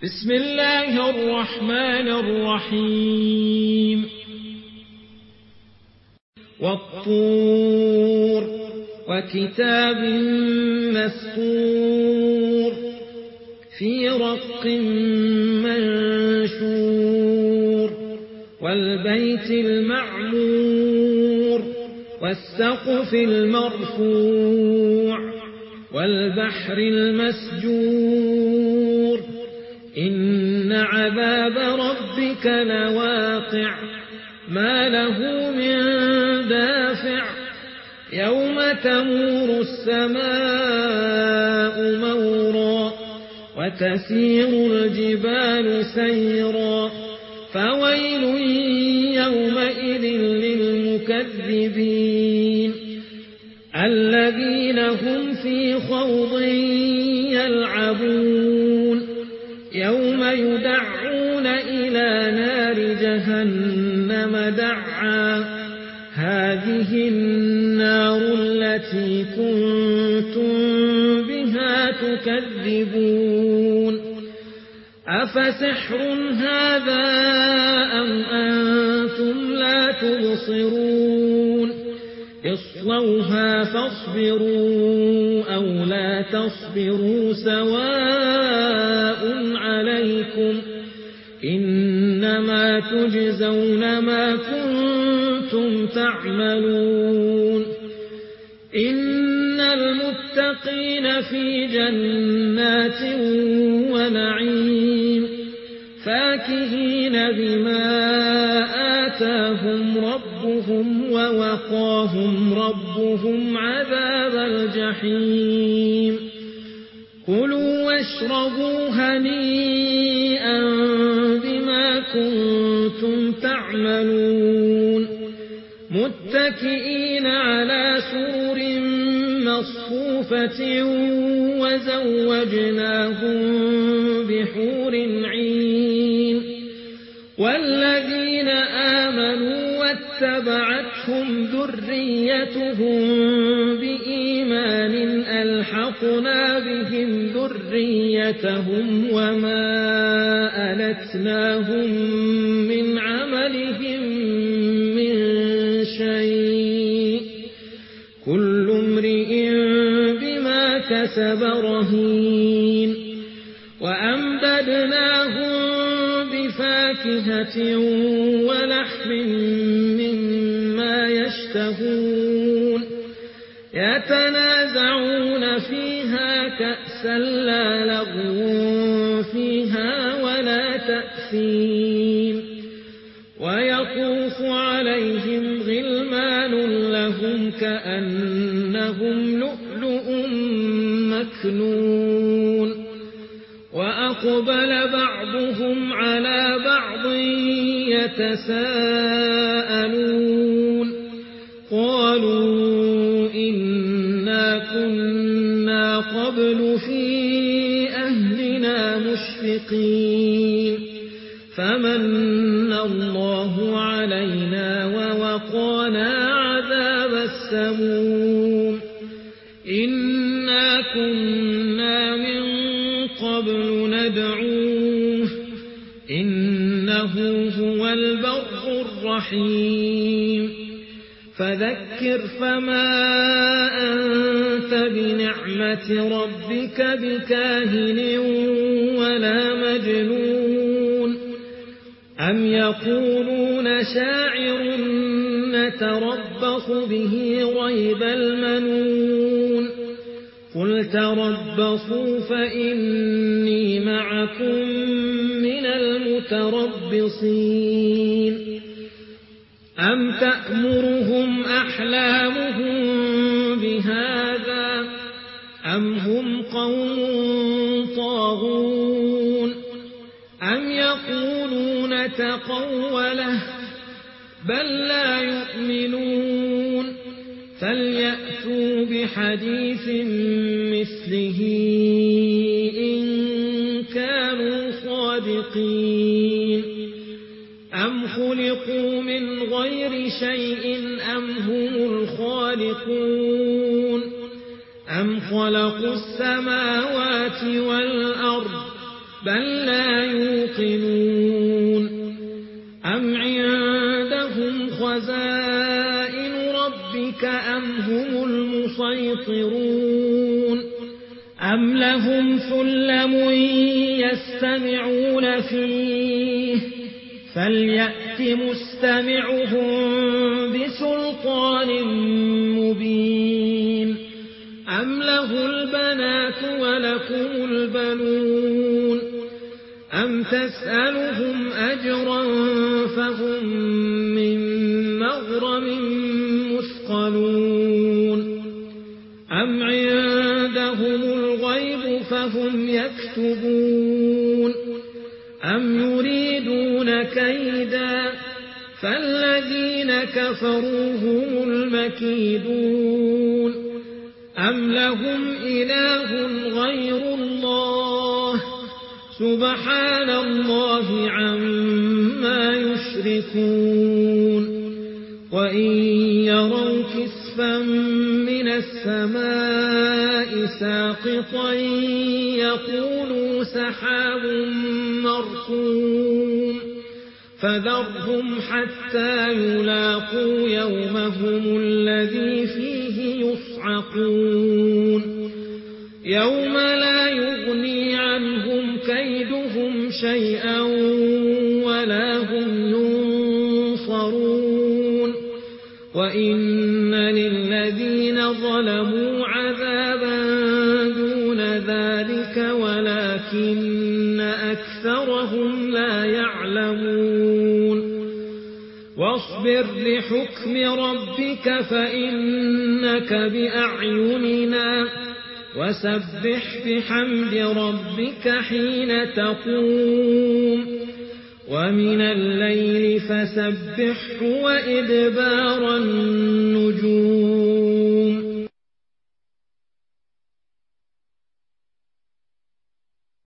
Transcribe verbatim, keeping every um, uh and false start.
بسم الله الرحمن الرحيم والطور وكتاب مسطور في رق منشور والبيت المعمور والسقف المرفوع والبحر المسجور إن عذاب ربك لواقع ما له من دافع يوم تمور السماء مورا وتسير الجبال سيرا فويل يومئذ للمكذبين الذين هم في خوض يلعبون يوم يدعون إلى نار جهنم دعا هذه النار التي كنتم بها تكذبون أفسحر هذا أم أنتم لا تبصرون اصلوها فاصبروا أو لا تصبروا سواء عليكم إنما تجزون ما كنتم تعملون إن المتقين في جنات ونعيم فاكهين بما آتاهم ربهم ووقاهم ربهم عذاب الجحيم كلوا واشربوا هنيئا بما كنتم تعملون متكئين على سرر مصفوفة وزوجناهم بحور عين والذين آمنوا واتبعتهم ذريتهم بإيمان ألحقنا بهم ذريتهم وما ألتناهم من عملهم من شيء كل امرئ بما كسب رهين وأمددناهم بفاكهة ولحم مما يشتهون يتنازعون فيها كأسا لا لغو فيها ولا تأثيم ويطوف عليهم غلمان لهم كأنهم لؤلؤ مكنون وأقبل بعضهم على بعض يتساءلون قالوا إنا كنا قبل في أهلنا مشفقين فمن الله علينا ووقانا عذاب السموم إنا كنا من قبل ندعوه إنه هو البر الرحيم فذكر فما أنت بنعمة ربك بكاهن ولا مجنون أم يقولون شاعر نتربص به ريب المنون قل تربصوا فإني معكم من المتربصين أم تأمرهم أحلامهم بهذا أم هم قوم طاغون أم يقولون تقوله بل لا يؤمنون فليأتوا بحديث مثله إن كانوا صادقين أم خلقوا من غير شيء أم هم الخالقون أم خلقوا السماوات والأرض بل لا يوقنون أم عندهم خزائن ربك أم هم المسيطرون أم لهم سلم يستمعون فيه فليأت مستمعهم بسلطان مبين أم له البنات ولكم البنون أم تسألهم أجرا فهم من مغرم مثقلون أم عندهم الغيب فهم يكتبون أم يريدون كيدا فالذين كفروا هم المكيدون أم لهم إله غير الله سبحان الله عما يشركون وإن يروا كسفا من السماء ساقطا يقولوا سحاب مركوم فذرهم حتى يلاقوا يومهم الذي فيه يصعقون يوم لا يغني عنهم كيدهم شيئا ولا هم ينصرون وإن للذين ظلموا عذابا دون ذلك ولكن أكثرهم لا يعلمون واصبر لحكم ربك فإنك بأعيننا وسبح بحمد ربك حين تقوم ومن الليل فسبحه وإدبار النجوم